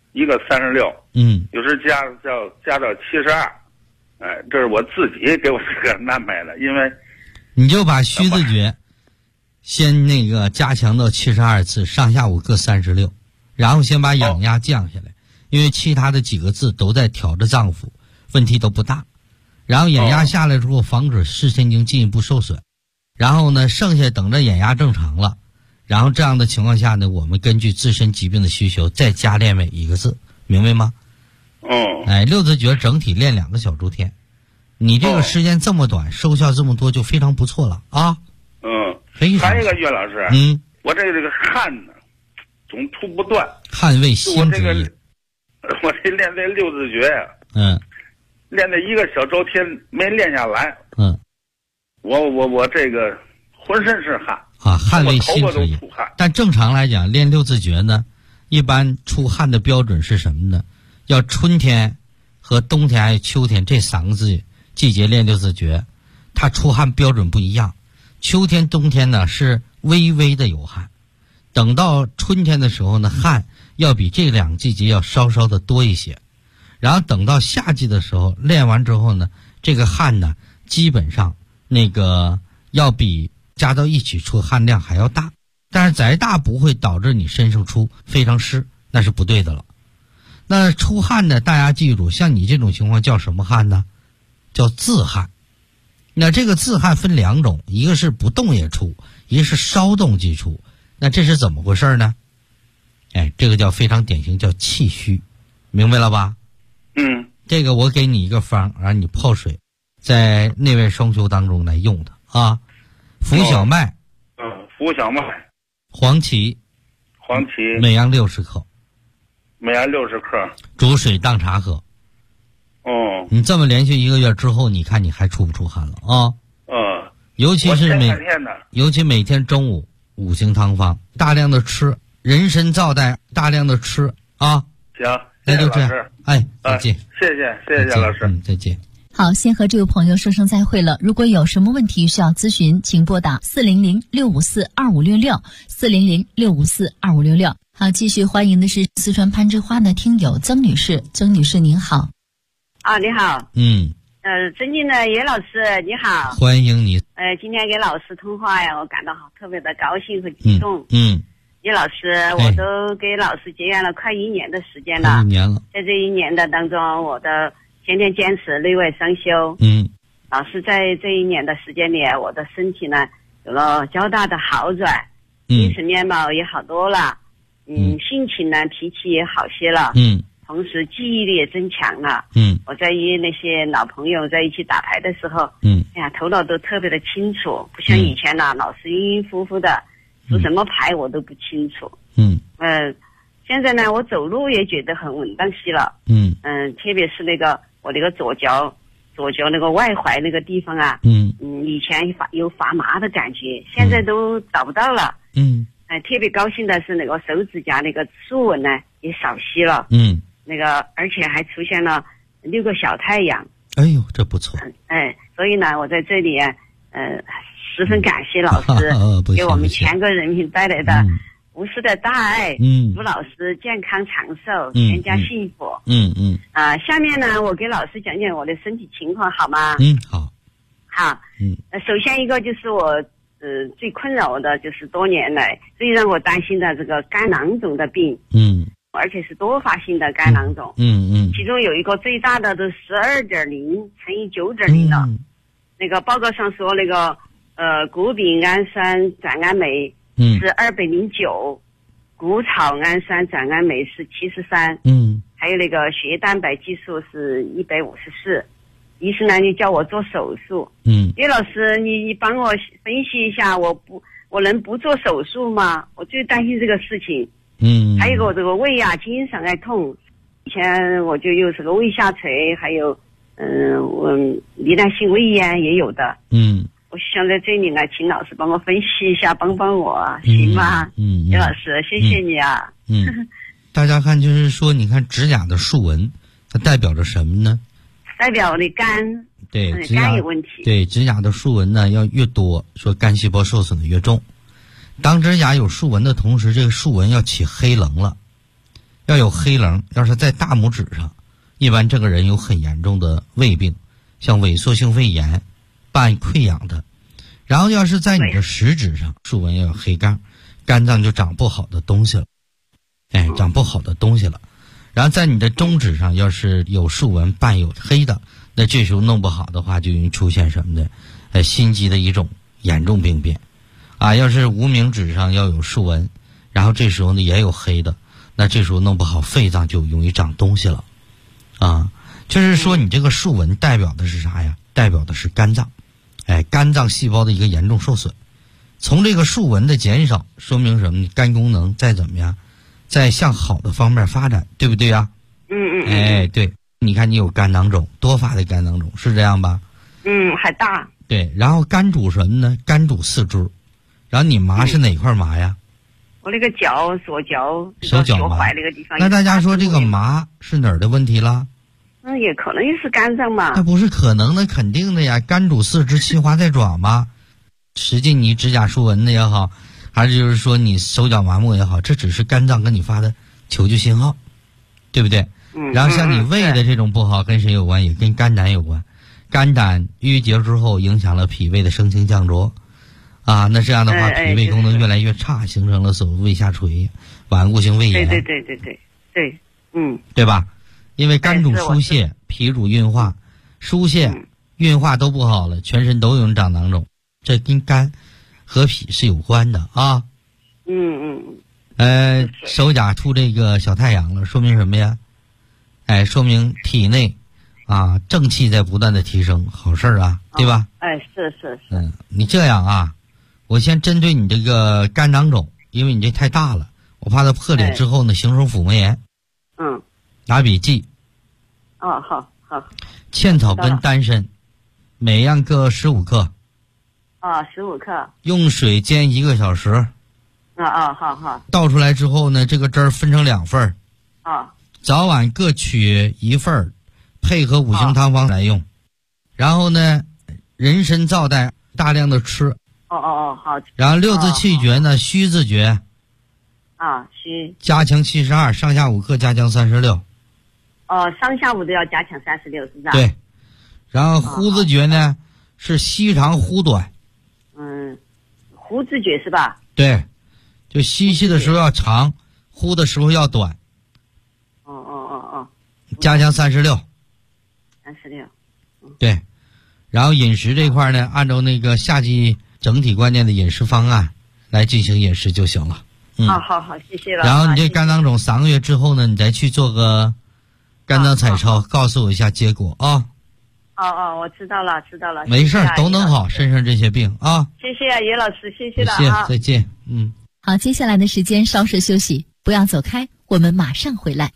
36，有时加到72，这是我自己给我这个安排的，因为你就把虚字诀先那个加强到72次，上下午各36，然后先把眼压降下来，因为其他的几个字都在调着脏腑，问题都不大。然后眼压下来之后，防止视神经进一步受损。然后呢，剩下等着眼压正常了，然后这样的情况下呢，我们根据自身疾病的需求再加练每一个字，明白吗？6字诀整体练2个小周天，你这个时间这么短，收效这么多就非常不错了啊。非常。 还有一个岳老师，我这个汗呢总出不断， 汗为心之意。 我这练这6字诀呀，练这1个小周天没练下来，我这个浑身是汗啊，汗为心之意。但正常来讲，练6字诀呢，一般出汗的标准是什么呢？要春天和冬天还有秋天这3个字季节练6字诀，它出汗标准不一样。秋天冬天呢是微微的有汗，等到春天的时候呢，汗要比这2个季节要稍稍的多一些，然后等到夏季的时候练完之后呢，这个汗呢基本上那个要比加到一起出汗量还要大，但是再大不会导致你身上出非常湿，那是不对的了。那出汗呢，大家记住，像你这种情况叫什么汗呢？叫自汗。那这个自汗分2种，一个是不动也出，一个是稍动即出。那这是怎么回事呢？这个叫非常典型，叫气虚，明白了吧？这个我给你一个方，让你泡水，在内外双修当中来用的啊。浮小麦， 浮小麦， 黄芪，每样60克，煮水当茶喝。你这么连续1个月之后，你看你还出不出汗了啊？尤其每天中午5行汤方，大量的吃，人参皂带大量的吃啊。 行， 那就这样。再见。 谢谢老师。 再见。 好，先和这位朋友说声再会了。如果有什么问题需要咨询，请拨打400-654-2566 400-654-2566。好，继续欢迎的是四川攀枝花的听友曾女士。曾女士您好。 你好。尊敬的叶老师你好。 欢迎你。 今天给老师通话呀，我感到特别的高兴和激动。叶老师，我都给老师结缘了快1年的时间了。1 年了。 在这1年的当中，我的天天坚持内外双修。老师在这1年的时间里，我的身体呢有了较大的好转，精神面貌也好多了。心情呢脾气也好些了。同时记忆力也增强了。我在与那些老朋友在一起打牌的时候，头脑都特别的清楚，不像以前老是晕晕乎乎的，出什么牌我都不清楚。 现在呢，我走路也觉得很稳当些了。特别是我那个左脚那个外踝那个地方啊，以前有发麻的感觉，现在都找不到了。特别高兴的是那个手指甲那个竖纹呢也少些了。而且还出现了6个小太阳。 哎呦，这不错。 所以呢，我在这里十分感谢老师给我们全国人民带来的无私的大爱。祝老师健康长寿，全家幸福。下面呢，我给老师讲讲我的身体情况好吗？好。首先一个就是我最困扰的就是多年来最让我担心的这个肝囊肿的病。而且是多发性的肝囊肿。其中有一个最大的都12.0乘以9.0了。那个报告上说那个谷丙氨酸转氨酶是209，谷草氨酸转氨酶是73。还有那个血液蛋白激素是154。医生呢就叫我做手术。叶老师，你帮我分析一下，我能不做手术吗？我最担心这个事情。还有个这个胃啊经常爱痛，以前我就有这个胃下垂，还有我罹难性胃炎也有的。我想在这里呢，请老师帮我分析一下，帮帮我，行吗？叶老师，谢谢你啊。 大家看，就是说，你看指甲的竖纹，它代表着什么呢？ 代表的肝。 对， 肝有问题。 对，指甲的竖纹呢要越多，说肝细胞受损的越重。当指甲有竖纹的同时，这个竖纹要起黑棱了，要有黑棱。要是在大拇指上，一般这个人有很严重的胃病，像萎缩性胃炎伴溃疡的。然后要是在你的食指上，竖纹要有黑杠，肝脏就长不好的东西了。长不好的东西了。然后在你的中指上要是有竖纹伴有黑的，那这时候弄不好的话，就容易出现什么呢？心肌的一种严重病变。要是无名指上要有竖纹，然后这时候呢也有黑的，那这时候弄不好肺脏就容易长东西了。就是说你这个竖纹代表的是啥呀？代表的是肝脏。肝脏细胞的一个严重受损。从这个竖纹的减少，说明什么？肝功能再怎么样，在向好的方面发展，对不对啊？对，你看你有肝囊肿，多发的肝囊肿，是这样吧？ 还大。对， 然后肝主什么呢？肝主四肢。然后你麻是哪块麻呀？ 我那个左脚手脚麻那个地方。 那大家说这个麻是哪儿的问题了？ 也可能是肝脏嘛。 那不是可能的，肯定的呀。肝主四肢，气化在爪嘛。实际你指甲竖纹的也好，还是就是说你手脚麻木也好，这只是肝脏跟你发的求救信号，对不对？然后像你胃的这种不好，跟谁有关？也跟肝胆有关。肝胆淤结之后，影响了脾胃的升清降浊。那这样的话，脾胃功能越来越差，形成了所谓胃下垂、顽固性胃炎。 对， 对吧？因为肝主疏泄，脾主运化，疏泄、运化都不好了，全身都有人长囊肿，这跟肝和脾是有关的啊。手甲出这个小太阳了，说明什么呀？说明体内正气在不断的提升，好事啊，对吧？ 是。 你这样啊。我先针对你这个肝囊肿，因为你这太大了，我怕它破裂之后呢，形成腹膜炎。拿笔记。 好。 茜草根、丹参，每样各15克。 15克。 用水煎1个小时。 好。 倒出来之后呢，这个汁儿分成2份。早晚各取1份，配合5行汤方来用。然后呢，人参皂苷大量的吃。 好。 然后6字气诀呢，虚字诀。 虚。 加强72，上下5克，加强36。 上下午都要加强36，是吧？ 对。然后呼字诀呢，是吸长呼短。 呼字诀是吧？ 对，就吸气的时候要长，呼的时候要短。加强36。对。然后饮食这块呢，按照那个夏季整体观念的饮食方案来进行饮食就行了。 好，谢谢了。 然后你这肝囊肿3个月之后呢，你再去做个肝脏彩超，告诉我一下结果啊。 我知道了。 没事，都能好，身上这些病啊。 谢谢叶老师，谢谢了。 再见。 好，接下来的时间稍事休息，不要走开。 我们马上回来。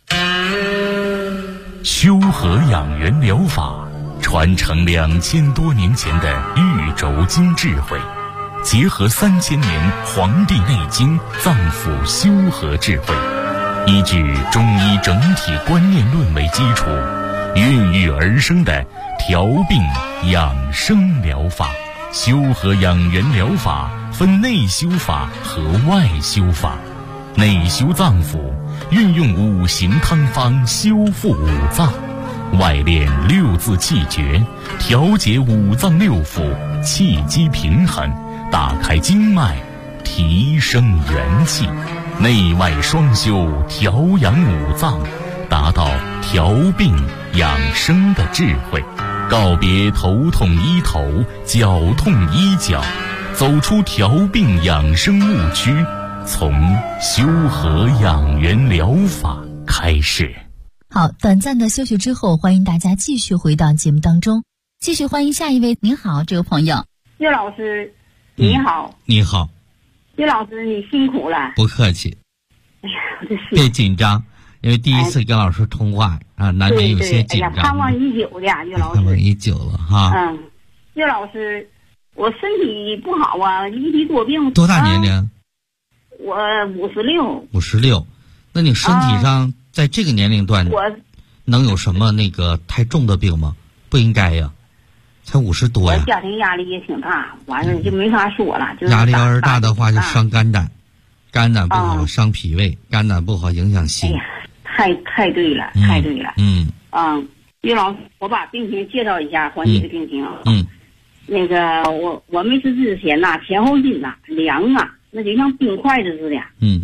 修和养元疗法传承2000多年前的玉轴经智慧，结合3000年《黄帝内经》脏腑修和智慧，依据中医整体观念论为基础，孕育而生的调病养生疗法。修和养元疗法分内修法和外修法。内修脏腑，运用5行汤方修复五脏；外练6字气诀，调节五脏六腑，气机平衡，打开经脉，提升元气。内外双修，调养五脏，达到调病养生的智慧。告别头痛医头，脚痛医脚，走出调病养生误区，从修和养元疗法开始。 好，短暂的休息之后，欢迎大家继续回到节目当中，继续欢迎下一位。您好，这位朋友。 岳老师，你好。 你好。 岳老师，你辛苦了。 不客气。 哎呀，我这是别紧张，因为第一次跟老师通话啊，难免有些紧张。 哎呀，盼望已久的呀，岳老师。 盼望已久了哈。 岳老师，我身体不好啊，一体多病。 多大年龄？ 我56。 56，那你身体上在这个年龄段，能有什么那个太重的病吗？不应该呀，才50多呀。 我家庭压力也挺大，完了就没法说了。就是压力要是大的话，就伤肝胆，肝胆不好伤脾胃，肝胆不好影响心。 哎呀，太对了，太对了。岳老师，我把病情介绍一下，缓解的病情。那个我没吃之前呐，前后筋呐凉啊，那就像冰块子似的。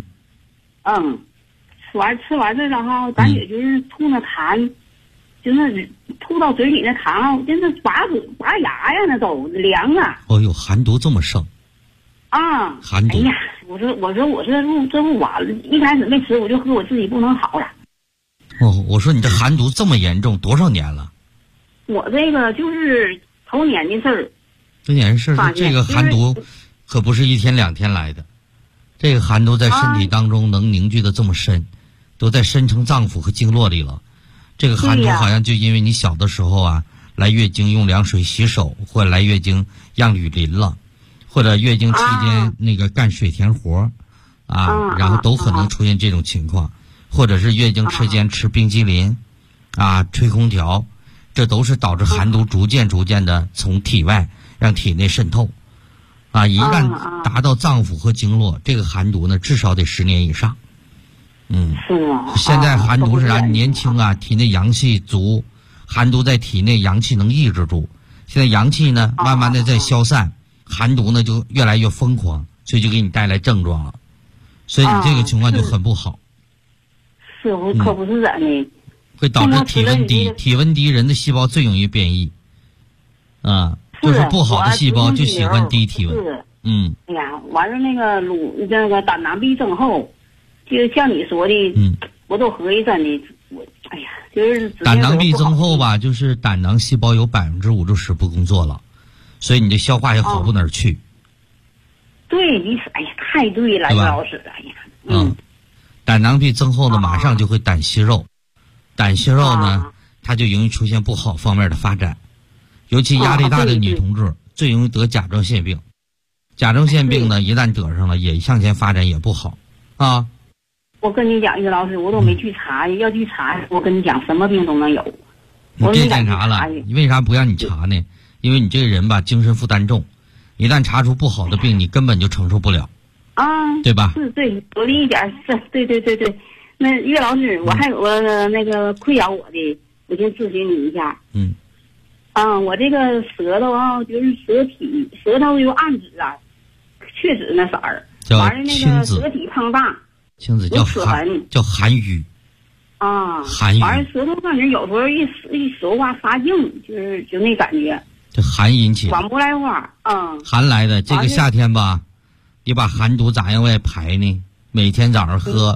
吃完这了哈，感觉就是吐那痰，就那吐到嘴里那痰，真是拔牙呀，那都凉啊。 哦呦，寒毒这么盛啊！ 寒毒。 哎呀，我说这不完了，一开始没吃，我就和我自己不能好了。 哦，我说你这寒毒这么严重，多少年了？ 我这个就是头年的事儿。 这年事儿，这个寒毒可不是1天2天来的，这个寒毒在身体当中能凝聚的这么深，都在深层脏腑和经络里了。这个寒毒好像就因为你小的时候啊，来月经用凉水洗手，或者来月经让雨淋了，或者月经期间那个干水田活然后都可能出现这种情况，或者是月经期间吃冰激凌吹空调，这都是导致寒毒逐渐的从体外让体内渗透一旦达到脏腑和经络，这个寒毒呢至少得10年以上。 是吗？ 现在寒毒是啥？年轻体内阳气足，寒毒在体内阳气能抑制住，现在阳气呢慢慢的在消散，寒毒呢就越来越疯狂，所以就给你带来症状了，所以你这个情况就很不好。 是我可不是人的， 会导致体温低，体温低人的细胞最容易变异就是不好的细胞就喜欢低体温。 哎呀，完了那个胆囊壁增厚，就像你说的，我都合计真的，哎呀，就是胆囊壁增厚吧，就是胆囊细胞有5%到10%不工作了，所以你的消化也好不哪儿去。 对，你哎呀，太对了，岳老师，哎呀， 胆囊壁增厚呢，马上就会胆息肉，胆息肉呢，它就容易出现不好方面的发展，尤其压力大的女同志最容易得甲状腺病。甲状腺病呢，一旦得上了，也向前发展也不好我跟你讲，岳老师，我都没去查，要去查，我跟你讲，什么病都能有。 你别检查了，你为啥不让你查呢？因为你这个人吧，精神负担重，一旦查出不好的病，你根本就承受不了对吧？ 是，对，我的一点是，对。那岳老师，我还有个那个困扰我的，我先咨询你一下。我这个舌头就是舌头有暗紫确实那色儿，完了那个舌体胖大， 青紫叫寒瘀寒瘀。 完了舌头感觉有时候一说话发硬，就那感觉。 这寒引起的， 管不来话。 寒来的。这个夏天吧，你把寒毒咋样来排呢？每天早上喝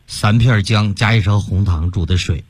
3片姜加1勺红糖煮的水。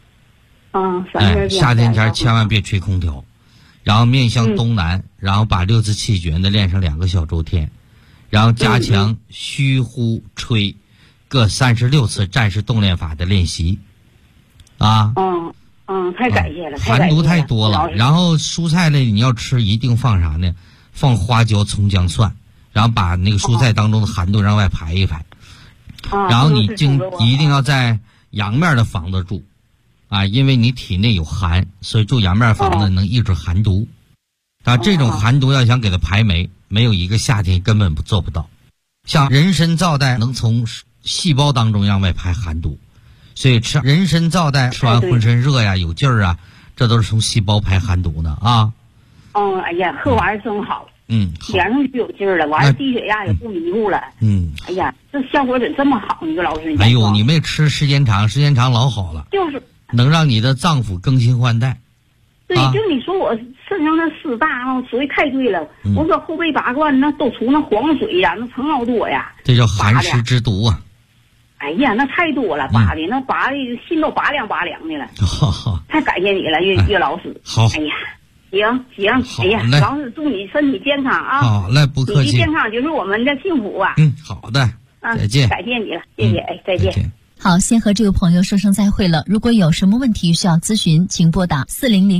3片姜。 夏天前千万别吹空调，然后面向东南，然后把6字气诀呢练上2个小周天，然后加强虚呼吹， 各36次战士动练法的练习，啊。 太感谢了。 寒毒太多了，然后蔬菜类你要吃一定放啥呢？放花椒、葱姜蒜，然后把那个蔬菜当中的寒毒让外排一排。然后你一定要在阳面的房子住，啊，因为你体内有寒，所以住阳面房子能抑制寒毒。啊，这种寒毒要想给它排没有一个夏天根本做不到。像人参皂苷能从细胞当中让外排寒毒，所以吃人参皂苷吃完浑身热呀、有劲儿啊，这都是从细胞排寒毒的啊。 哎呀，喝完真好。 好， 脸上就有劲儿了，完了低血压也不迷糊了。哎呀，这效果怎这么好？你说老师， 哎呦，你没吃时间长老好了， 就是能让你的脏腑更新换代。 对，就你说我肾上那湿大啊，说的太对了。我说后背拔罐那都出那黄水呀，那成好多呀。 这叫寒湿之毒啊！ 哎呀，那太多了，拔的那拔的心都拔凉拔凉的了。太感谢你了，岳老师。 好。 哎呀。行，哎呀，老师祝你身体健康啊！ 好嘞，不客气。 你健康就是我们的幸福啊！ 好的，再见。 感谢你了，谢谢，再见。 好，先和这个朋友说声再会了。如果有什么问题需要咨询，请拨打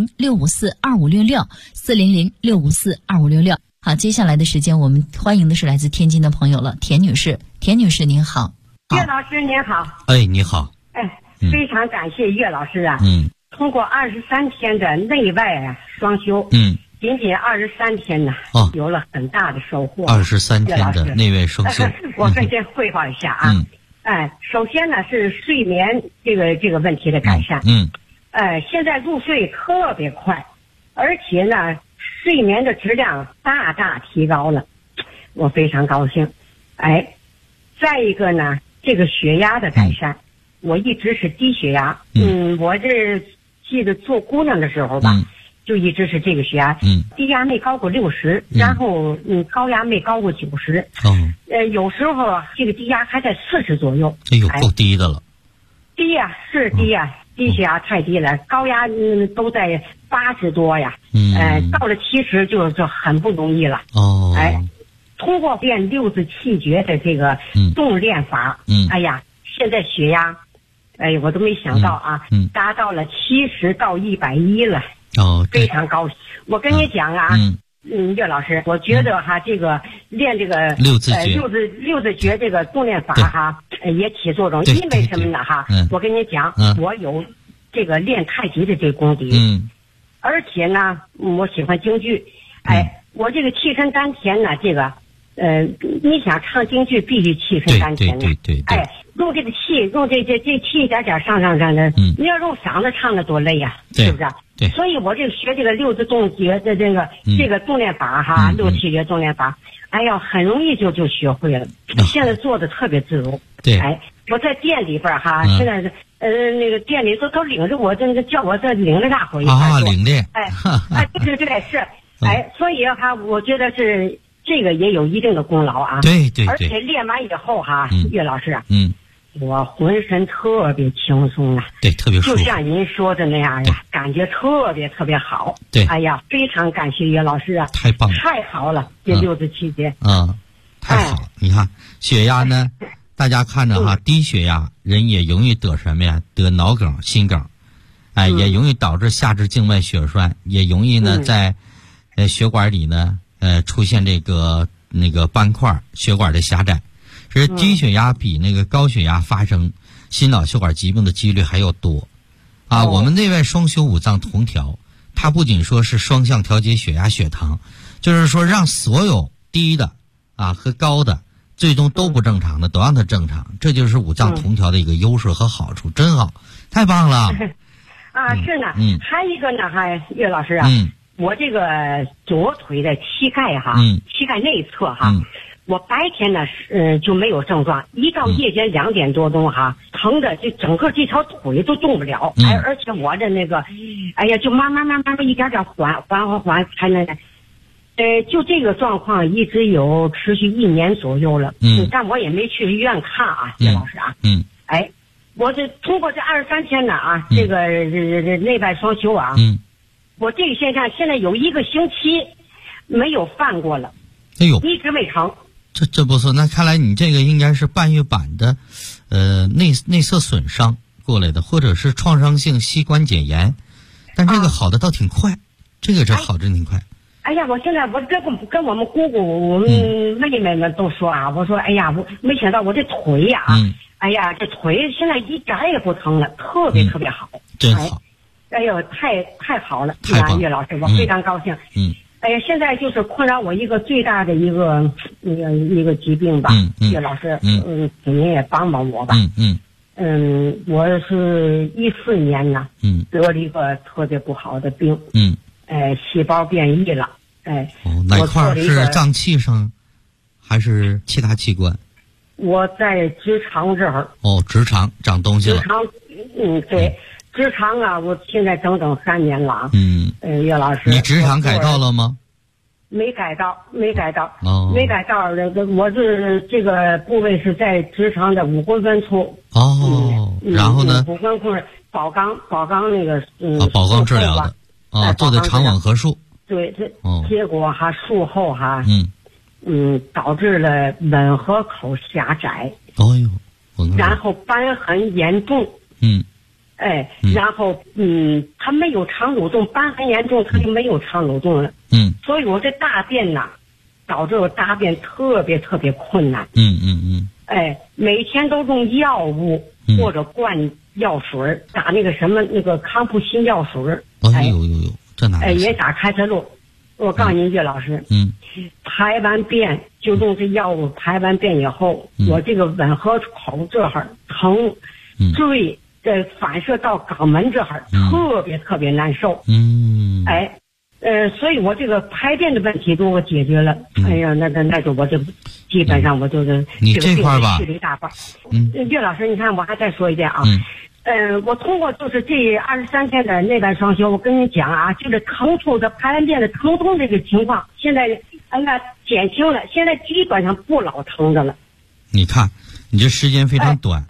400-654-2566，400-654-2566。好，接下来的时间我们欢迎的是来自天津的朋友了，田女士。田女士您好。 岳老师您好。 你好。 非常感谢岳老师啊。通过23天的内外双修，仅23天呢，有了很大的收获。 23天的内外双修， 我跟先汇报一下啊。首先呢是睡眠这个问题的改善。现在入睡特别快，而且呢睡眠的质量大大提高了，我非常高兴。再一个呢，这个血压的改善，我一直是低血压。我这记得做姑娘的时候吧，就一直是这个血压，低压没高过60，然后高压没高过90。有时候这个低压还在40左右。 哎呦，够低的了。 低呀，是低呀，低血压太低了，高压都在80多呀。到了70就很不容易了。通过练6字气诀的这个动练法，哎呀，现在血压。我都没想到啊，达到了70到110了，非常高。我跟你讲啊，岳老师，我觉得这个练这个六字诀这个动练法也起作用，因为什么呢我跟你讲，我有这个练太极的这个功底，而且呢，我喜欢京剧，我这个气沉丹田呢，这个。你想唱京剧必须气沉丹田呢， 对， 用这个气，用这气一点点上的，你要用嗓子唱的多累呀，是不是？ 对， 所以我这个学这个6字动诀的这个动练法6气诀动练法，哎呀，很容易就学会了，现在做的特别自如。 对， 我在店里边现在那个店里都领着我，叫我这领着大伙一块做， 领练， 对是，所以我觉得是。这个也有一定的功劳啊， 对， 而且练完以后岳老师我浑身特别轻松啊， 对，特别舒服， 就像您说的那样呀，感觉特别好。 对， 哎呀，非常感谢岳老师啊， 太棒了， 太好了，这6字气诀， 太好了。你看血压呢，大家看着低血压人也容易得什么呀？得脑梗、心梗，也容易导致下肢静脉血栓，也容易呢在血管里呢。出现那个斑块，血管的狭窄，其实低血压比那个高血压发生心脑血管疾病的几率还要多，我们内外双修五脏同调，它不仅说是双向调节血压血糖，就是说让所有低的和高的最终都不正常的都让它正常，这就是五脏同调的一个优势和好处，真好，太棒了。 是呢，还有一个呢，岳老师我这个左腿的膝盖膝盖内侧我白天呢就没有症状，一到夜间2点多钟疼的就整个这条腿都动不了，而且我的那个哎呀就慢慢一点点缓才能就这个状况一直有持续1年左右了，但我也没去医院看岳老师我这通过这23天呢这个内外双修我这个现象现在有1个星期没有犯过了，一直没疼。 这不错，那看来你这个应该是半月板的内侧损伤过来的，或者是创伤性膝关节炎，但这个好的倒挺快，这个好的挺快。 哎呀，我现在我跟我们姑姑、我们妹妹们都说啊，我说哎呀，我没想到我这腿呀，哎呀，这腿现在一点也不疼了，特别特别好， 真好。 哎呦，太好了， 太棒了， 岳老师，我非常高兴。哎呀，现在就是困扰我一个最大的一个疾病吧，岳老师，请您也帮帮我吧。我是14年呢，得了一个特别不好的病，细胞变异了， 哪块是脏器上，还是其他器官？ 我在直肠这儿。 直肠长东西了。 直肠，对。直肠啊，我现在整3年了。岳老师， 你直肠改道了吗？ 没改道。没改道。我是这个部位是在直肠的5公分处。 然后呢？5 公分宝钢那个宝钢治疗的做的肠吻合术。 对，结果术后导致了吻合口狭窄。然后瘢痕严重。然后它没有肠蠕动，瘢痕严重，它就没有肠蠕动了。所以我这大便呐，导致我大便特别特别困难。每天都用药物或者灌药水，打那个康复新药水。 这哪？ 也打开塞露。我告诉您，岳老师，排完便就用这药物，排完便以后，我这个吻合口这儿疼，反射到肛门这儿，特别特别难受。所以我这个排便的问题如果解决了，哎呀，那就我就基本上我就是你这块吧， 去了一大半。岳老师，你看我还再说一遍啊。我通过就是这23天的内外双修，我跟你讲啊，就是疼痛的排完便的疼痛这个情况，现在减轻了，现在基本上不老疼的了。 你看，你这时间非常短，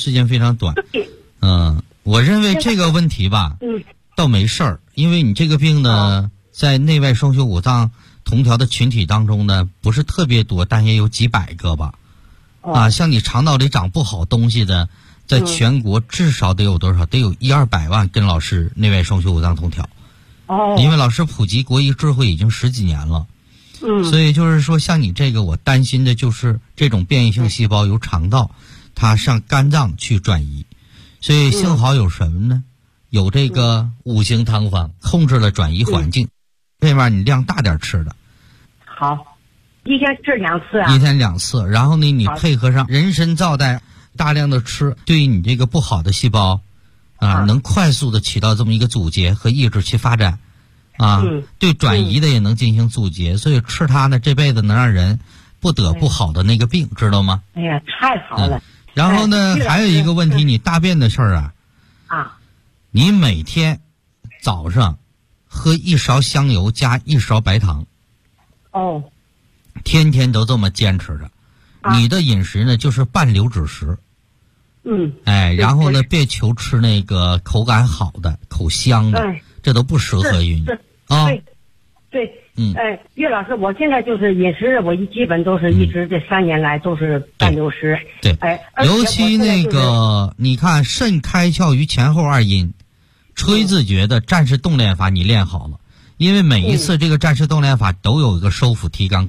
我认为这个问题吧，倒没事儿，因为你这个病呢，在内外双修5脏同调的群体当中呢，不是特别多，但也有几百个吧。像你肠道里长不好东西的，在全国至少得有多少？得有100-200万跟老师内外双修5脏同调。因为老师普及国医智慧已经10几年了。所以就是说，像你这个，我担心的就是这种变异性细胞由肠道它上肝脏去转移。所以幸好有什么呢？有这个5行汤方控制了转移环境。这面你量大点吃的。 好，一天吃2次啊。 一天2次，然后呢，你配合上人参皂苷，大量的吃，对于你这个不好的细胞能快速的起到这么一个阻截和抑制其发展。对转移的也能进行阻截，所以吃它呢，这辈子能让人不得不好的那个病，知道吗？ 哎呀，太好了。 然后呢，还有一个问题，你大便的事儿你每天早上喝1勺香油加1勺白糖。天天都这么坚持着。你的饮食呢，就是半流质食。然后呢，别求吃那个口感好的、口香的，这都不适合于你啊。 对。岳老师，我现在就是饮食，我基本都是一直这3年来都是半流食。 对，尤其那个，你看肾开窍于前后2阴，吹自觉的战士动练法你练好了，因为每一次这个战士动练法都有一个收腹提肛。